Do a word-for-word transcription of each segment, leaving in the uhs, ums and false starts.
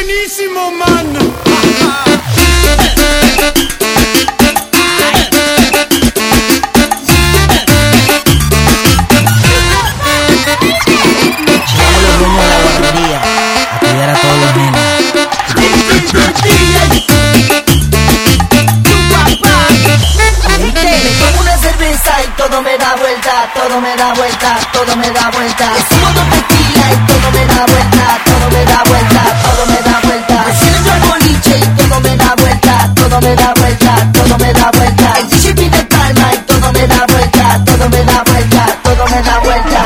buenísimo, man. Todo me da vuelta, todo me da vuelta, todo me da vuelta. Sumo dos tequila y todo me da vuelta, todo me da vuelta, todo me da vuelta. Me siento al boliche y todo me da vuelta, todo me da vuelta, todo me da vuelta. El D J pide palma y todo me da vuelta, todo me da vuelta, todo me da vuelta.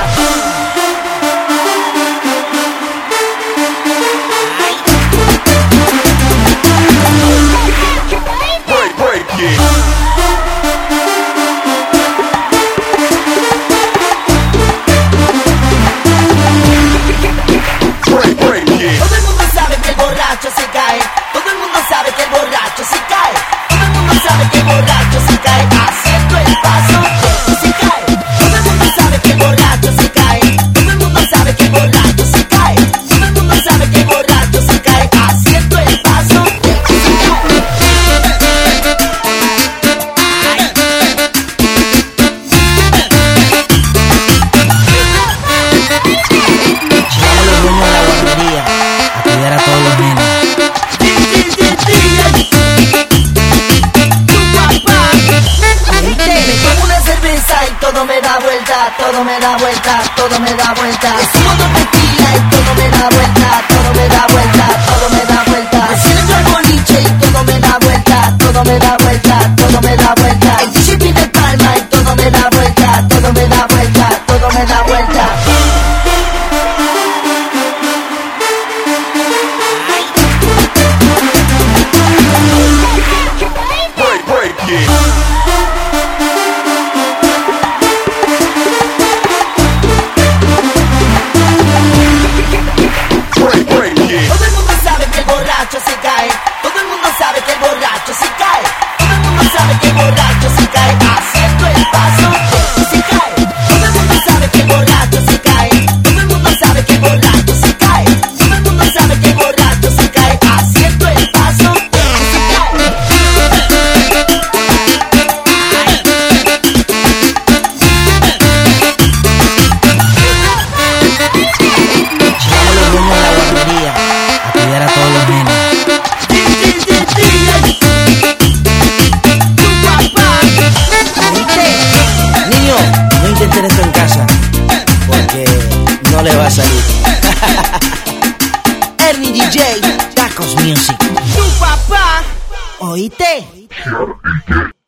Break, break, yeah. Todo me da vuelta, todo me da vuelta, todo me da vuelta. Sumo dos tequila y todo me da vuelta, todo me da vuelta, todo me da vuelta. Me siento al boliche y todo me da vuelta, todo me da vuelta, todo me da vuelta. El D J pide palma y todo me da vuelta, todo me da vuelta, todo me da vuelta. Break, break, yeah. Intenten esto en casa, porque no le va a salir. Ernie D J, Tacos Music. Tu papá, ¿oíste?